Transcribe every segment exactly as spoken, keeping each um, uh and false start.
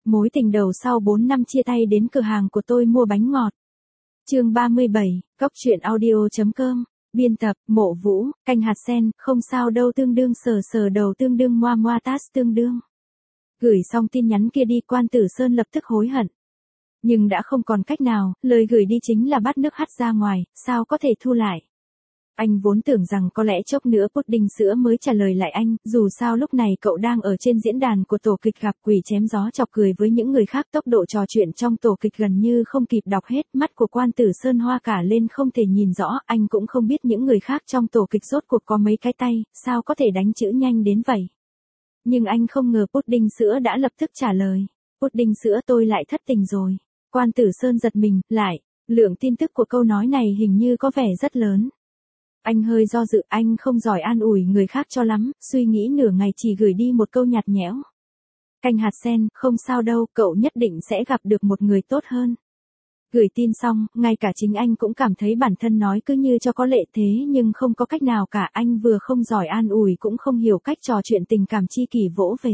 mối tình đầu sau bốn năm chia tay đến cửa hàng của tôi mua bánh ngọt. Chương ba mươi bảy, Cóc truyện audio.com, biên tập, Mộ Vũ, canh hạt sen, không sao đâu tương đương sờ sờ đầu tương đương moa moa tát tương đương. Gửi xong tin nhắn kia đi, Quan Tử Sơn lập tức hối hận. Nhưng đã không còn cách nào, lời gửi đi chính là bắt nước hắt ra ngoài, sao có thể thu lại. Anh vốn tưởng rằng có lẽ chốc nữa pudding sữa mới trả lời lại anh, dù sao lúc này cậu đang ở trên diễn đàn của tổ kịch gặp quỷ chém gió chọc cười với những người khác. Tốc độ trò chuyện trong tổ kịch gần như không kịp đọc hết, mắt của Quan Tử Sơn hoa cả lên không thể nhìn rõ, anh cũng không biết những người khác trong tổ kịch rốt cuộc có mấy cái tay, sao có thể đánh chữ nhanh đến vậy. Nhưng anh không ngờ pudding sữa đã lập tức trả lời. Pudding sữa, tôi lại thất tình rồi. Quan Tử Sơn giật mình, lại, lượng tin tức của câu nói này hình như có vẻ rất lớn. Anh hơi do dự, anh không giỏi an ủi người khác cho lắm, suy nghĩ nửa ngày chỉ gửi đi một câu nhạt nhẽo. Canh hạt sen, không sao đâu, cậu nhất định sẽ gặp được một người tốt hơn. Gửi tin xong, ngay cả chính anh cũng cảm thấy bản thân nói cứ như cho có lệ thế nhưng không có cách nào cả, anh vừa không giỏi an ủi cũng không hiểu cách trò chuyện tình cảm chi kỷ vỗ về.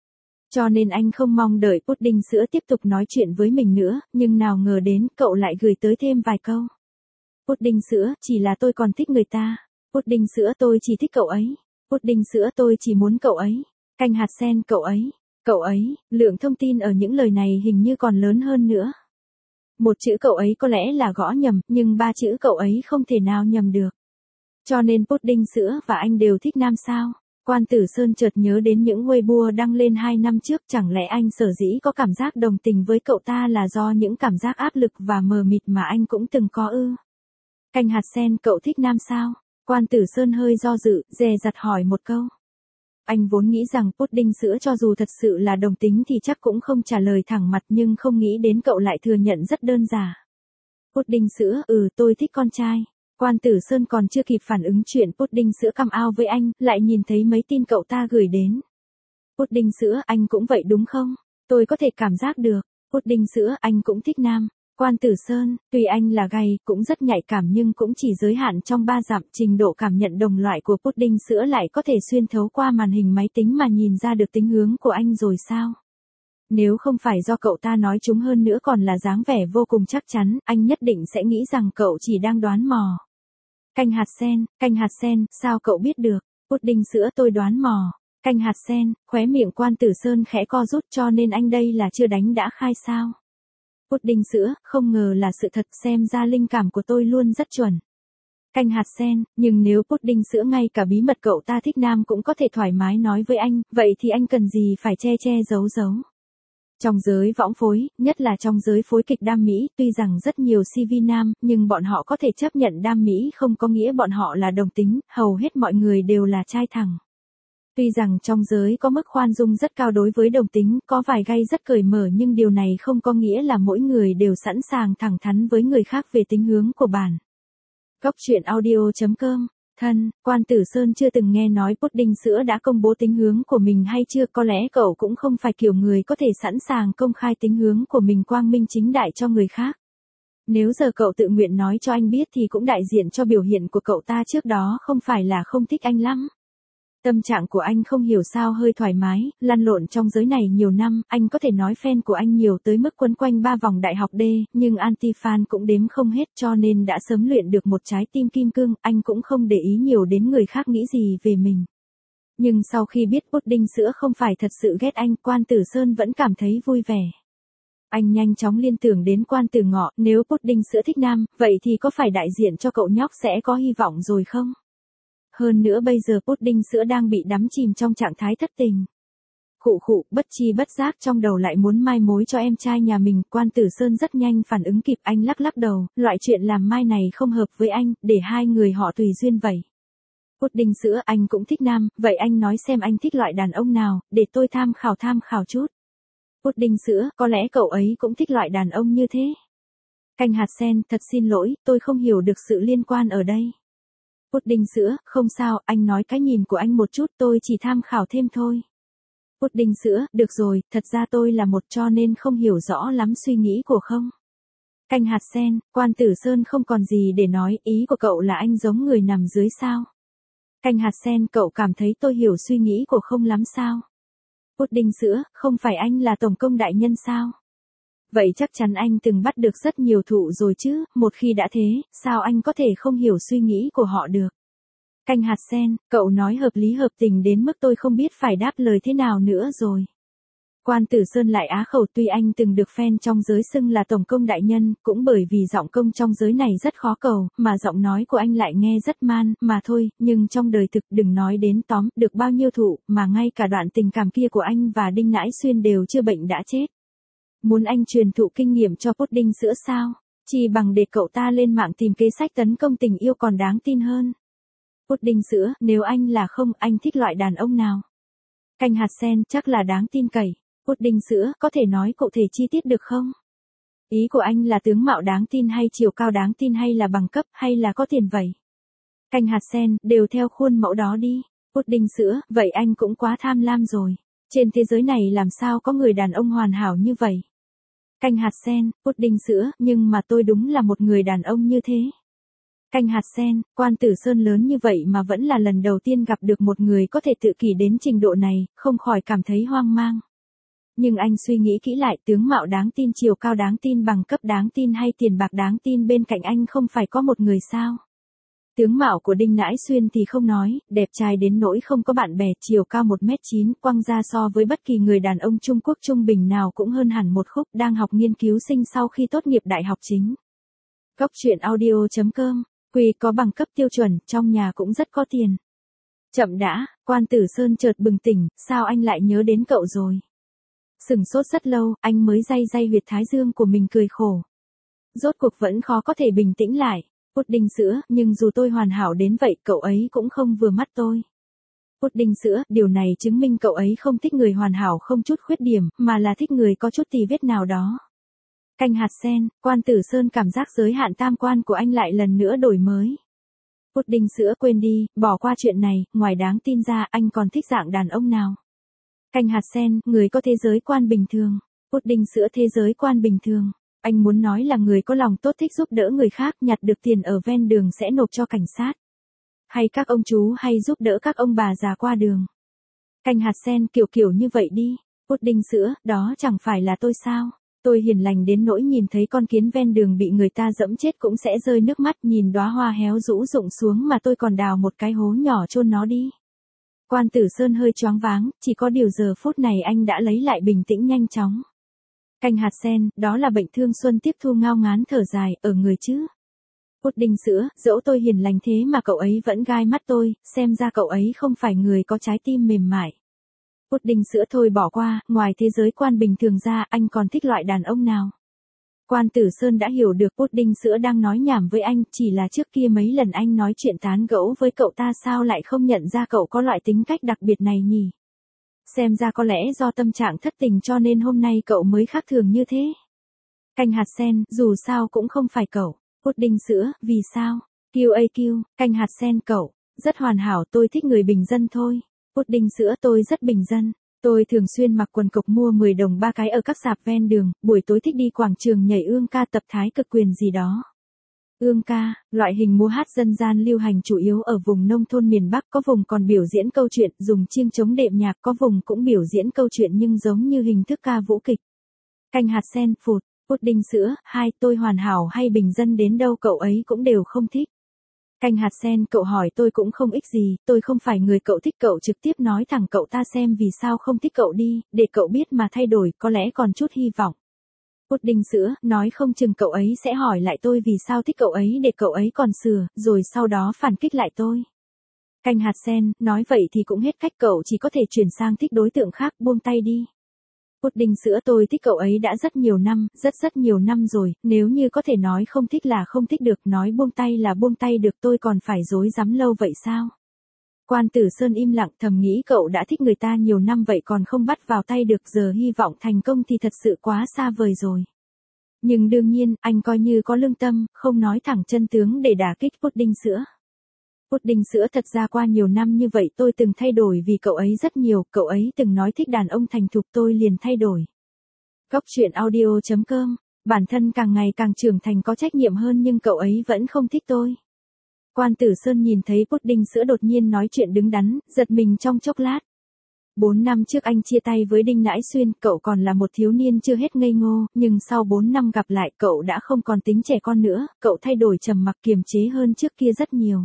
Cho nên anh không mong đợi pudding sữa tiếp tục nói chuyện với mình nữa, nhưng nào ngờ đến cậu lại gửi tới thêm vài câu. Pudding sữa, chỉ là tôi còn thích người ta. Pudding sữa, tôi chỉ thích cậu ấy. Pudding sữa, tôi chỉ muốn cậu ấy. Canh hạt sen, cậu ấy. Cậu ấy, lượng thông tin ở những lời này hình như còn lớn hơn nữa. Một chữ cậu ấy có lẽ là gõ nhầm, nhưng ba chữ cậu ấy không thể nào nhầm được. Cho nên pudding sữa và anh đều thích nam sao? Quan Tử Sơn chợt nhớ đến những Weibo đăng lên hai năm trước, chẳng lẽ anh sở dĩ có cảm giác đồng tình với cậu ta là do những cảm giác áp lực và mờ mịt mà anh cũng từng có ư? Canh hạt sen, cậu thích nam sao? Quan Tử Sơn hơi do dự, dè dặt hỏi một câu. Anh vốn nghĩ rằng pudding sữa cho dù thật sự là đồng tính thì chắc cũng không trả lời thẳng mặt, nhưng không nghĩ đến cậu lại thừa nhận rất đơn giản. Pudding sữa, ừ, tôi thích con trai. Quan Tử Sơn còn chưa kịp phản ứng chuyện pudding sữa căm ao với anh, lại nhìn thấy mấy tin cậu ta gửi đến. Pudding sữa, anh cũng vậy đúng không? Tôi có thể cảm giác được. Pudding sữa, anh cũng thích nam. Quan Tử Sơn, tuy anh là gay, cũng rất nhạy cảm nhưng cũng chỉ giới hạn trong ba dặm, trình độ cảm nhận đồng loại của pudding sữa lại có thể xuyên thấu qua màn hình máy tính mà nhìn ra được tính hướng của anh rồi sao? Nếu không phải do cậu ta nói chúng hơn nữa còn là dáng vẻ vô cùng chắc chắn, anh nhất định sẽ nghĩ rằng cậu chỉ đang đoán mò. Canh hạt sen, canh hạt sen, sao cậu biết được? Pudding sữa, tôi đoán mò. Canh hạt sen, khóe miệng Quan Tử Sơn khẽ co rút, cho nên anh đây là chưa đánh đã khai sao? Pudding sữa, không ngờ là sự thật, xem ra linh cảm của tôi luôn rất chuẩn. Canh hạt sen, nhưng nếu pudding sữa ngay cả bí mật cậu ta thích nam cũng có thể thoải mái nói với anh, vậy thì anh cần gì phải che che giấu giấu. Trong giới võng phối, nhất là trong giới phối kịch đam mỹ, tuy rằng rất nhiều xê vê nam, nhưng bọn họ có thể chấp nhận đam mỹ không có nghĩa bọn họ là đồng tính, hầu hết mọi người đều là trai thẳng. Tuy rằng trong giới có mức khoan dung rất cao đối với đồng tính, có vài gay rất cởi mở, nhưng điều này không có nghĩa là mỗi người đều sẵn sàng thẳng thắn với người khác về tính hướng của bản. Cóc truyện audio.com, thân, Quan Tử Sơn chưa từng nghe nói pudding sữa đã công bố tính hướng của mình hay chưa, có lẽ cậu cũng không phải kiểu người có thể sẵn sàng công khai tính hướng của mình quang minh chính đại cho người khác. Nếu giờ cậu tự nguyện nói cho anh biết thì cũng đại diện cho biểu hiện của cậu ta trước đó không phải là không thích anh lắm. Tâm trạng của anh không hiểu sao hơi thoải mái, lăn lộn trong giới này nhiều năm, anh có thể nói fan của anh nhiều tới mức quấn quanh ba vòng đại học D, nhưng anti-fan cũng đếm không hết, cho nên đã sớm luyện được một trái tim kim cương, anh cũng không để ý nhiều đến người khác nghĩ gì về mình. Nhưng sau khi biết pudding sữa không phải thật sự ghét anh, Quan Tử Sơn vẫn cảm thấy vui vẻ. Anh nhanh chóng liên tưởng đến Quan Tử Ngọ, nếu pudding sữa thích nam, vậy thì có phải đại diện cho cậu nhóc sẽ có hy vọng rồi không? Hơn nữa bây giờ pudding sữa đang bị đắm chìm trong trạng thái thất tình. Khụ khụ, bất chi bất giác trong đầu lại muốn mai mối cho em trai nhà mình, Quan Tử Sơn rất nhanh phản ứng kịp, anh lắc lắc đầu, loại chuyện làm mai này không hợp với anh, để hai người họ tùy duyên vậy. Pudding sữa, anh cũng thích nam, vậy anh nói xem anh thích loại đàn ông nào, để tôi tham khảo tham khảo chút. Pudding sữa, có lẽ cậu ấy cũng thích loại đàn ông như thế. Canh hạt sen, thật xin lỗi, tôi không hiểu được sự liên quan ở đây. Pudding sữa, không sao, anh nói cái nhìn của anh một chút, tôi chỉ tham khảo thêm thôi. Pudding sữa, được rồi, thật ra tôi là một cho nên không hiểu rõ lắm suy nghĩ của không. Canh hạt sen, Quan Tử Sơn không còn gì để nói, ý của cậu là anh giống người nằm dưới sao? Canh hạt sen, cậu cảm thấy tôi hiểu suy nghĩ của không lắm sao? Pudding sữa, không phải anh là tổng công đại nhân sao? Vậy chắc chắn anh từng bắt được rất nhiều thụ rồi chứ, một khi đã thế, sao anh có thể không hiểu suy nghĩ của họ được? Canh hạt sen, cậu nói hợp lý hợp tình đến mức tôi không biết phải đáp lời thế nào nữa rồi. Quan Tử Sơn lại á khẩu, tuy anh từng được fan trong giới xưng là tổng công đại nhân, cũng bởi vì giọng công trong giới này rất khó cầu, mà giọng nói của anh lại nghe rất man, mà thôi, nhưng trong đời thực đừng nói đến tóm, được bao nhiêu thụ, mà ngay cả đoạn tình cảm kia của anh và Đinh Nãi Xuyên đều chưa bệnh đã chết. Muốn anh truyền thụ kinh nghiệm cho Pudding sữa sao? Chỉ bằng để cậu ta lên mạng tìm kế sách tấn công tình yêu còn đáng tin hơn. Pudding sữa, nếu anh là không, anh thích loại đàn ông nào? Canh hạt sen, chắc là đáng tin cậy. Pudding sữa, có thể nói cụ thể chi tiết được không? Ý của anh là tướng mạo đáng tin hay chiều cao đáng tin hay là bằng cấp hay là có tiền vậy? Canh hạt sen, đều theo khuôn mẫu đó đi. Pudding sữa, vậy anh cũng quá tham lam rồi. Trên thế giới này làm sao có người đàn ông hoàn hảo như vậy? Canh hạt sen, Pudding sữa, nhưng mà tôi đúng là một người đàn ông như thế. Canh hạt sen, Quan Tử Sơn lớn như vậy mà vẫn là lần đầu tiên gặp được một người có thể tự kỷ đến trình độ này, không khỏi cảm thấy hoang mang. Nhưng anh suy nghĩ kỹ lại, tướng mạo đáng tin, chiều cao đáng tin, bằng cấp đáng tin hay tiền bạc đáng tin bên cạnh anh không phải có một người sao? Tướng mạo của Đinh Nãi Xuyên thì không nói, đẹp trai đến nỗi không có bạn bè, chiều cao một mét chín, quăng ra so với bất kỳ người đàn ông Trung Quốc trung bình nào cũng hơn hẳn một khúc, đang học nghiên cứu sinh sau khi tốt nghiệp đại học chính. Góc truyện audio chấm com, Quy có bằng cấp tiêu chuẩn, trong nhà cũng rất có tiền. Chậm đã, Quan Tử Sơn chợt bừng tỉnh, sao anh lại nhớ đến cậu rồi? Sửng sốt rất lâu, anh mới day day huyệt thái dương của mình cười khổ. Rốt cuộc vẫn khó có thể bình tĩnh lại. Pudding sữa, nhưng dù tôi hoàn hảo đến vậy, cậu ấy cũng không vừa mắt tôi. Pudding sữa, điều này chứng minh cậu ấy không thích người hoàn hảo không chút khuyết điểm, mà là thích người có chút tì vết nào đó. Canh hạt sen, Quan Tử Sơn cảm giác giới hạn tam quan của anh lại lần nữa đổi mới. Pudding sữa, quên đi, bỏ qua chuyện này, ngoài đáng tin ra, anh còn thích dạng đàn ông nào? Canh hạt sen, người có thế giới quan bình thường. Pudding sữa, thế giới quan bình thường. Anh muốn nói là người có lòng tốt, thích giúp đỡ người khác, nhặt được tiền ở ven đường sẽ nộp cho cảnh sát. Hay các ông chú hay giúp đỡ các ông bà già qua đường. Canh hạt sen, kiểu kiểu như vậy đi. Pudding sữa, đó chẳng phải là tôi sao? Tôi hiền lành đến nỗi nhìn thấy con kiến ven đường bị người ta dẫm chết cũng sẽ rơi nước mắt, nhìn đóa hoa héo rũ rụng xuống mà tôi còn đào một cái hố nhỏ chôn nó đi. Quan Tử Sơn hơi choáng váng, chỉ có điều giờ phút này anh đã lấy lại bình tĩnh nhanh chóng. Canh hạt sen, đó là bệnh thương xuân, tiếp thu ngao ngán thở dài, ở người chứ. Pudding sữa, dẫu tôi hiền lành thế mà cậu ấy vẫn gai mắt tôi, xem ra cậu ấy không phải người có trái tim mềm mại. Pudding sữa, thôi bỏ qua, ngoài thế giới quan bình thường ra, anh còn thích loại đàn ông nào? Quan Tử Sơn đã hiểu được Pudding sữa đang nói nhảm với anh, chỉ là trước kia mấy lần anh nói chuyện tán gẫu với cậu ta sao lại không nhận ra cậu có loại tính cách đặc biệt này nhỉ? Xem ra có lẽ do tâm trạng thất tình cho nên hôm nay cậu mới khác thường như thế. Canh hạt sen, dù sao cũng không phải cậu. Pudding sữa, vì sao? quy a quy, canh hạt sen, cậu rất hoàn hảo, tôi thích người bình dân thôi. Pudding sữa, tôi rất bình dân. Tôi thường xuyên mặc quần cộc mua mười đồng ba cái ở các sạp ven đường, buổi tối thích đi quảng trường nhảy ương ca, tập thái cực quyền gì đó. Ương ca, loại hình múa hát dân gian lưu hành chủ yếu ở vùng nông thôn miền Bắc, có vùng còn biểu diễn câu chuyện, dùng chiêng trống đệm nhạc, có vùng cũng biểu diễn câu chuyện nhưng giống như hình thức ca vũ kịch. Canh hạt sen, phụt, Pudding sữa, hai, tôi hoàn hảo hay bình dân đến đâu cậu ấy cũng đều không thích. Canh hạt sen, cậu hỏi tôi cũng không ích gì, tôi không phải người cậu thích, cậu trực tiếp nói thẳng cậu ta xem vì sao không thích cậu đi, để cậu biết mà thay đổi, có lẽ còn chút hy vọng. Pudding sữa, nói không chừng cậu ấy sẽ hỏi lại tôi vì sao thích cậu ấy để cậu ấy còn sửa, rồi sau đó phản kích lại tôi. Canh hạt sen, nói vậy thì cũng hết cách, cậu chỉ có thể chuyển sang thích đối tượng khác, buông tay đi. Pudding sữa, tôi thích cậu ấy đã rất nhiều năm, rất rất nhiều năm rồi, nếu như có thể nói không thích là không thích được, nói buông tay là buông tay được, tôi còn phải dối dám lâu vậy sao? Quan Tử Sơn im lặng, thầm nghĩ cậu đã thích người ta nhiều năm vậy còn không bắt vào tay được, giờ hy vọng thành công thì thật sự quá xa vời rồi. Nhưng đương nhiên, anh coi như có lương tâm, không nói thẳng chân tướng để đả kích Pudding sữa. Pudding sữa, thật ra qua nhiều năm như vậy tôi từng thay đổi vì cậu ấy rất nhiều, cậu ấy từng nói thích đàn ông thành thục tôi liền thay đổi. Góc truyện audio chấm com, bản thân càng ngày càng trưởng thành có trách nhiệm hơn nhưng cậu ấy vẫn không thích tôi. Quan Tử Sơn nhìn thấy Pudding sữa đột nhiên nói chuyện đứng đắn, giật mình trong chốc lát. Bốn năm trước anh chia tay với Đinh Nãi Xuyên, cậu còn là một thiếu niên chưa hết ngây ngô, nhưng sau bốn năm gặp lại cậu đã không còn tính trẻ con nữa, cậu thay đổi trầm mặc kiềm chế hơn trước kia rất nhiều.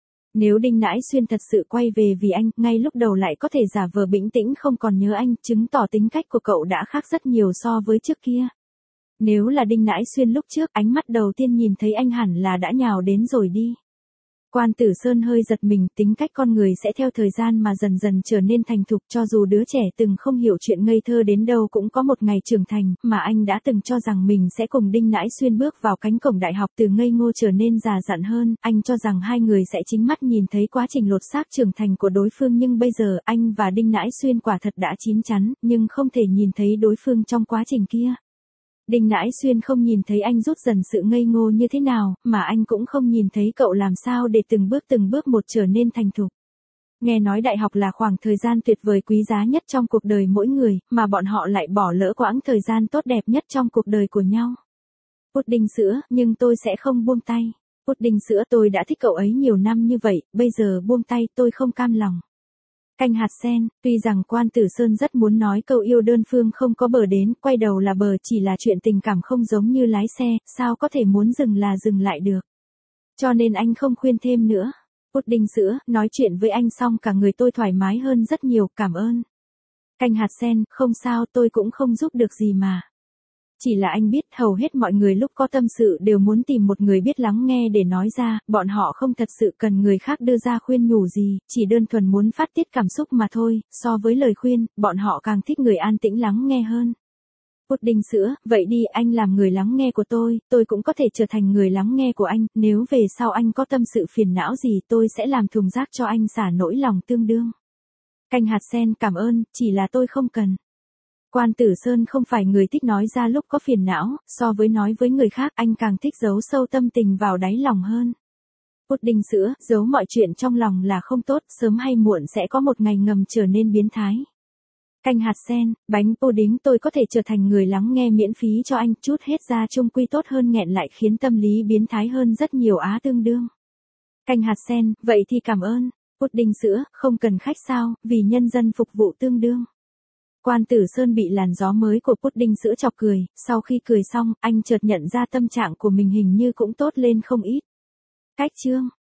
Nếu Đinh Nãi Xuyên thật sự quay về vì anh, ngay lúc đầu lại có thể giả vờ bình tĩnh không còn nhớ anh, chứng tỏ tính cách của cậu đã khác rất nhiều so với trước kia. Nếu là Đinh Nãi Xuyên lúc trước, ánh mắt đầu tiên nhìn thấy anh hẳn là đã nhào đến rồi đi. Quan Tử Sơn hơi giật mình, tính cách con người sẽ theo thời gian mà dần dần trở nên thành thục, cho dù đứa trẻ từng không hiểu chuyện ngây thơ đến đâu cũng có một ngày trưởng thành, mà anh đã từng cho rằng mình sẽ cùng Đinh Nãi Xuyên bước vào cánh cổng đại học từ ngây ngô trở nên già dặn hơn, anh cho rằng hai người sẽ chính mắt nhìn thấy quá trình lột xác trưởng thành của đối phương, nhưng bây giờ anh và Đinh Nãi Xuyên quả thật đã chín chắn, nhưng không thể nhìn thấy đối phương trong quá trình kia. Đinh Nãi Xuyên không nhìn thấy anh rút dần sự ngây ngô như thế nào, mà anh cũng không nhìn thấy cậu làm sao để từng bước từng bước một trở nên thành thục. Nghe nói đại học là khoảng thời gian tuyệt vời quý giá nhất trong cuộc đời mỗi người, mà bọn họ lại bỏ lỡ quãng thời gian tốt đẹp nhất trong cuộc đời của nhau. Pudding sữa, nhưng tôi sẽ không buông tay. Pudding sữa, tôi đã thích cậu ấy nhiều năm như vậy, bây giờ buông tay tôi không cam lòng. Canh hạt sen, tuy rằng Quan Tử Sơn rất muốn nói câu yêu đơn phương không có bờ đến, quay đầu là bờ, chỉ là chuyện tình cảm không giống như lái xe, sao có thể muốn dừng là dừng lại được. Cho nên anh không khuyên thêm nữa. Pudding sữa, nói chuyện với anh xong cả người tôi thoải mái hơn rất nhiều, cảm ơn. Canh hạt sen, không sao, tôi cũng không giúp được gì mà. Chỉ là anh biết hầu hết mọi người lúc có tâm sự đều muốn tìm một người biết lắng nghe để nói ra, bọn họ không thật sự cần người khác đưa ra khuyên nhủ gì, chỉ đơn thuần muốn phát tiết cảm xúc mà thôi, so với lời khuyên, bọn họ càng thích người an tĩnh lắng nghe hơn. Pudding sữa, vậy đi, anh làm người lắng nghe của tôi, tôi cũng có thể trở thành người lắng nghe của anh, nếu về sau anh có tâm sự phiền não gì tôi sẽ làm thùng rác cho anh xả nỗi lòng tương đương. Canh hạt sen, cảm ơn, chỉ là tôi không cần. Quan Tử Sơn không phải người thích nói ra lúc có phiền não, so với nói với người khác anh càng thích giấu sâu tâm tình vào đáy lòng hơn. Pudding sữa, giấu mọi chuyện trong lòng là không tốt, sớm hay muộn sẽ có một ngày ngầm trở nên biến thái. Canh hạt sen, bánh pudding, tôi có thể trở thành người lắng nghe miễn phí cho anh, chút hết ra chung quy tốt hơn nghẹn lại khiến tâm lý biến thái hơn rất nhiều á tương đương. Canh hạt sen, vậy thì cảm ơn. Pudding sữa, không cần khách sao, vì nhân dân phục vụ tương đương. Quan Tử Sơn bị làn gió mới của pudding sữa chọc cười, sau khi cười xong, anh chợt nhận ra tâm trạng của mình hình như cũng tốt lên không ít. Cách chương